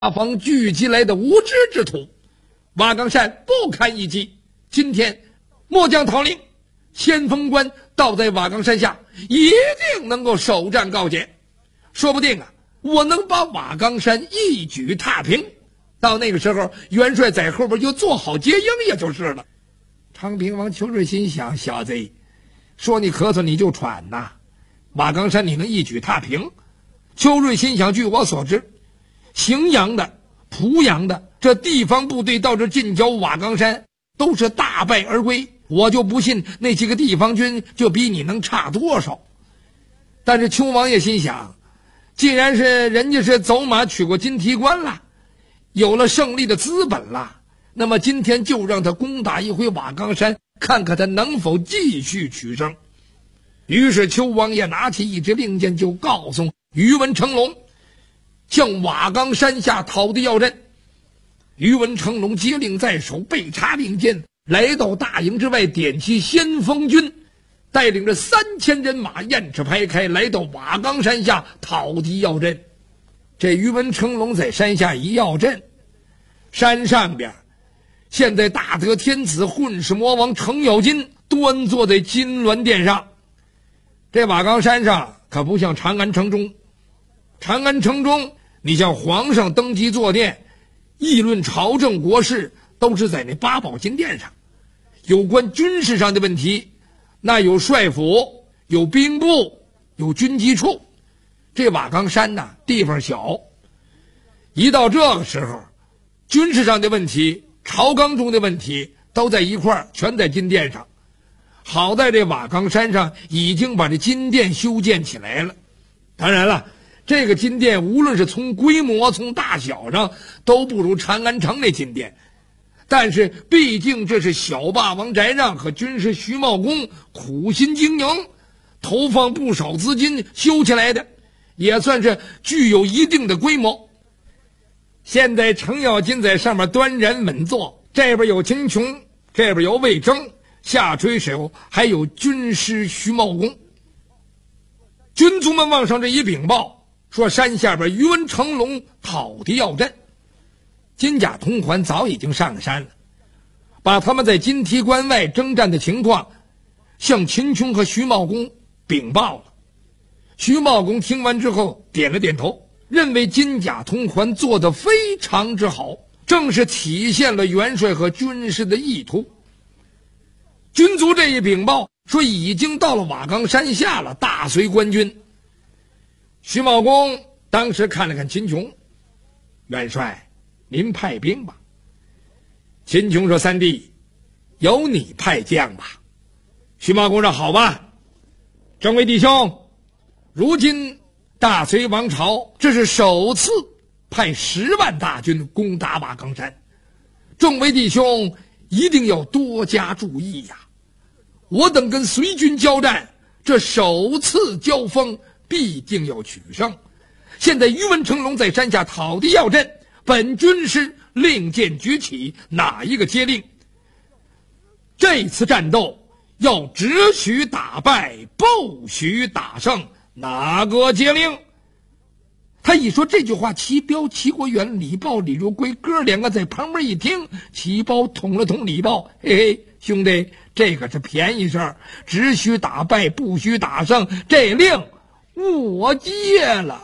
方聚集来的无知之徒，瓦岗山不堪一击。今天末将讨令，先锋官倒在瓦岗山下，一定能够首战告捷。说不定啊，我能把瓦岗山一举踏平。到那个时候，元帅在后边就做好接应，也就是了。昌平王邱瑞心想，小子，说你咳嗽你就喘呐，瓦岗山你能一举踏平？邱瑞心想，据我所知，荥阳的、濮阳的这地方部队到这近郊瓦岗山都是大败而归，我就不信那几个地方军就比你能差多少。但是邱王爷心想，既然是人家是走马取过金提关了，有了胜利的资本了，那么今天就让他攻打一回瓦岗山，看看他能否继续取胜。于是邱王爷拿起一支令箭，就告诉于文成龙向瓦岗山下讨敌要阵。于文成龙接令在手，背插令箭，来到大营之外，点起先锋军，带领着3000人马雁翅排开，来到瓦岗山下讨敌要阵。这于文成龙在山下一要阵，山上边现在大德天子混世魔王程咬金端坐在金銮殿上。这瓦岗山上可不像长安城中，长安城中你像皇上登基坐殿，议论朝政国事都是在那八宝金殿上。有关军事上的问题，那有帅府，有兵部，有军机处。这瓦岗山呢，地方小，一到这个时候，军事上的问题、朝纲中的问题都在一块儿，全在金殿上。好在这瓦岗山上已经把这金殿修建起来了。当然了，这个金殿无论是从规模、从大小上都不如长安城那金殿，但是毕竟这是小霸王翟让和军师徐茂公苦心经营，投放不少资金修起来的，也算是具有一定的规模。现在程咬金在上面端然稳坐，这边有秦琼，这边有魏征，下垂手还有军师徐茂公。军卒们往上这一禀报，说山下边于文成龙讨敌要阵。金甲同环早已经上了山了，把他们在金提关外征战的情况向秦琼和徐茂公禀报了。徐茂公听完之后点了点头，认为金甲同环做得非常之好，正是体现了元帅和军师的意图。军卒这一禀报说已经到了瓦岗山下了，大随官军。徐茂公当时看了看秦琼，元帅您派兵吧。秦琼说，三弟由你派将吧。徐茂公说，好吧。众位弟兄，如今大隋王朝这是首次派10万大军攻打瓦岗山，众位弟兄一定要多加注意呀。我等跟隋军交战，这首次交锋必定要取胜。现在于文成龙在山下讨敌要阵，本军师令箭举起，哪一个接令？这次战斗要只许打败，不许打胜，哪个接令？他一说这句话，齐彪、齐国远、李豹、李如归哥两个在旁边一听，齐彪捅了捅李豹，嘿嘿，兄弟，这可是便宜事儿，只许打败，不许打胜，这令我接了。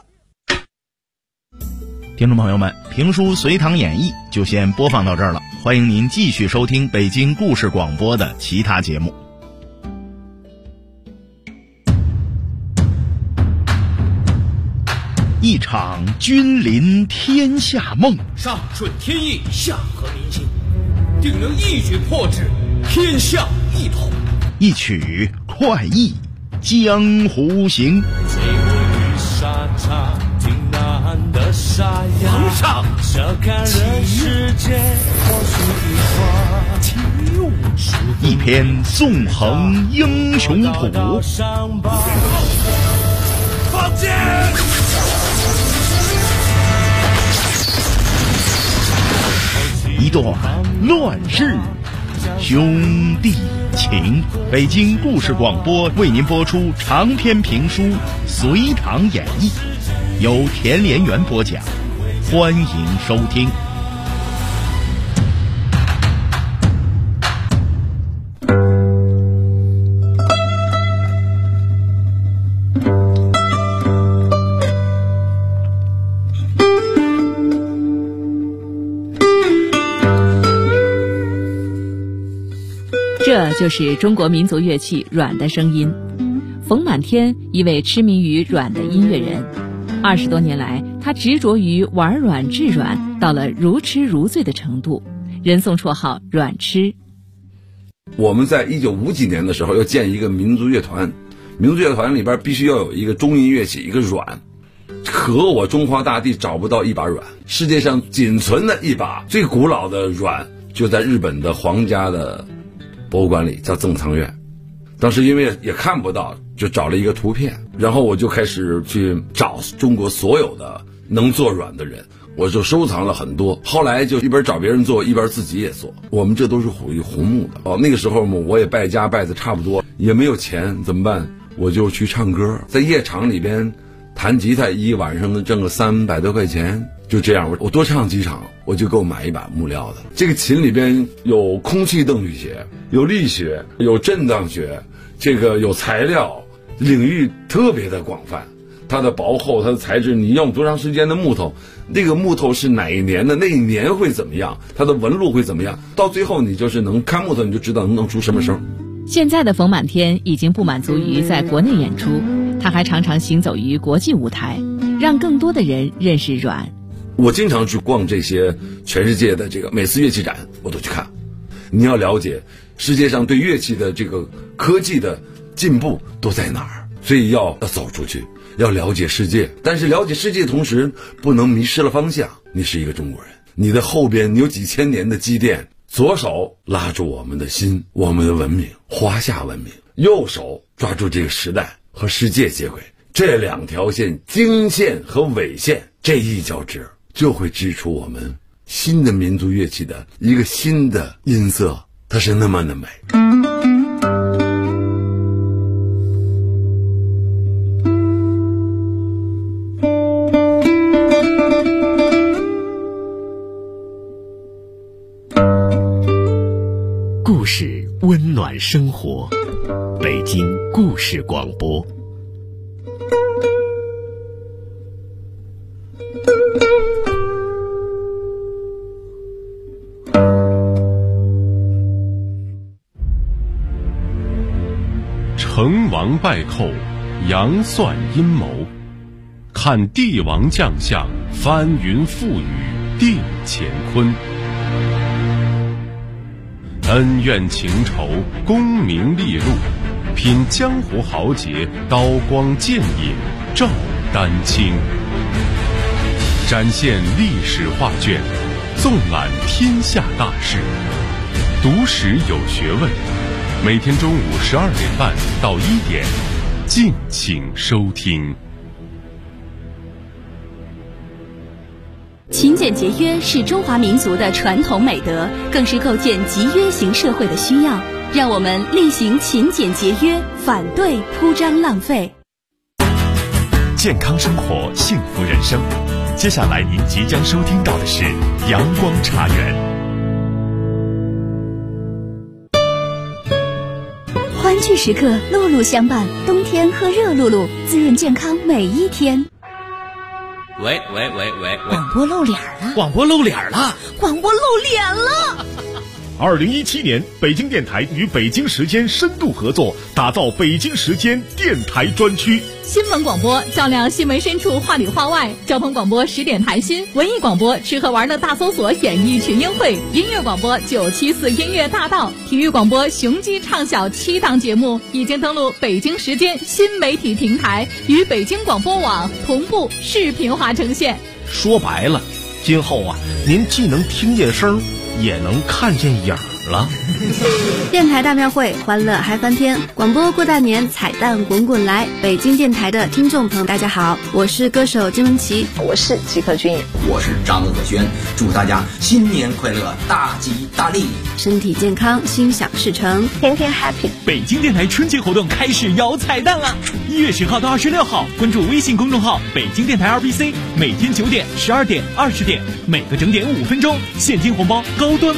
听众朋友们，评书《隋唐演义》就先播放到这儿了，欢迎您继续收听北京故事广播的其他节目。一场君临天下梦， 上顺天意，下合民心，定能一举破之，天下一统。 一曲快意江湖行。 追捕与沙场，挺难的沙哑。 皇上， 这看人世间，我是一花。 一篇纵横英雄谱。 放箭！ 一段乱世兄弟情。北京故事广播为您播出长篇评书《隋唐演义》，由田连元播讲， 欢迎收听。 这就是中国民族乐器阮的声音。冯满天，一位痴迷于阮的音乐人，20多年来，他执着于玩阮制阮，到了如痴如醉的程度，人送绰号阮痴。 我们在1950几年的时候要建一个民族乐团，民族乐团里边必须要有一个中音乐器，一个阮。可我中华大地找不到一把阮，世界上仅存的一把最古老的阮就在日本的皇家的博物馆里，叫赠藏院。当时因为也看不到，就找了一个图片，然后我就开始去找中国所有的能做阮的人，我就收藏了很多。后来就一边找别人做，一边自己也做。我们这都是属于红木的。那个时候我也败家败的差不多，也没有钱，怎么办？我就去唱歌，在夜场里边弹吉他，一晚上能挣个300多块钱。就这样，我多唱几场，我就给我买一把木料的。这个琴里边有空气动力学，有力学，有震荡学，这个有材料，领域特别的广泛。它的薄厚，它的材质，你用多长时间的木头，那个木头是哪一年的，那一年会怎么样，它的纹路会怎么样，到最后你就是能看木头，你就知道能弄出什么声。 现在的冯满天已经不满足于在国内演出，他还常常行走于国际舞台，让更多的人认识阮。 我经常去逛这些全世界的这个每次乐器展，我都去看。你要了解世界上对乐器的这个科技的进步都在哪儿，所以要走出去，要了解世界。但是了解世界的同时，不能迷失了方向。你是一个中国人，你的后边你有几千年的积淀，左手拉住我们的心，我们的文明，华夏文明；右手抓住这个时代和世界接轨。这两条线，经线和纬线，这一交织，就会织出我们新的民族乐器的一个新的音色，它是那么的美。 故事温暖生活，北京故事广播。 成王败寇，杨算阴谋，看帝王将相，翻云覆雨定乾坤。恩怨情仇，功名利禄，品江湖豪杰，刀光剑影照丹青。展现历史画卷，纵览天下大事，读史有学问。每天中午12点半到1点，敬请收听。 勤俭节约是中华民族的传统美德，更是构建集约型社会的需要。让我们力行勤俭节约，反对铺张浪费。 健康生活，幸福人生。接下来您即将收听到的是阳光茶园。 欢聚时刻，露露相伴，冬天喝热露露，滋润健康每一天。 喂， 广播露脸了！ 广播露脸了！ 广播露脸了 ！2017年，北京电台与北京时间深度合作，打造北京时间电台专区。 新闻广播照亮新闻深处，话里话外；交通广播10点谈心；文艺广播吃喝玩乐大搜索，演艺群英会；音乐广播974音乐大道；体育广播雄鸡畅晓7档节目已经登录北京时间新媒体平台，与北京广播网同步视频化呈现。 说白了，今后啊，您既能听见声，也能看见影儿。 了？ 电台大庙会，欢乐嗨翻天！广播过大年，彩蛋滚滚来！北京电台的听众朋友，大家好，我是歌手金玟岐， 我是吉克隽逸， 我是张鄂轩，祝大家新年快乐，大吉大利， 身体健康，心想事成， 天天 happy。 北京电台春节活动开始摇彩蛋了！1月10号到26号，关注微信公众号北京电台 RBC， 每天9点、12点、20点，每个整点5分钟，现金红包高端。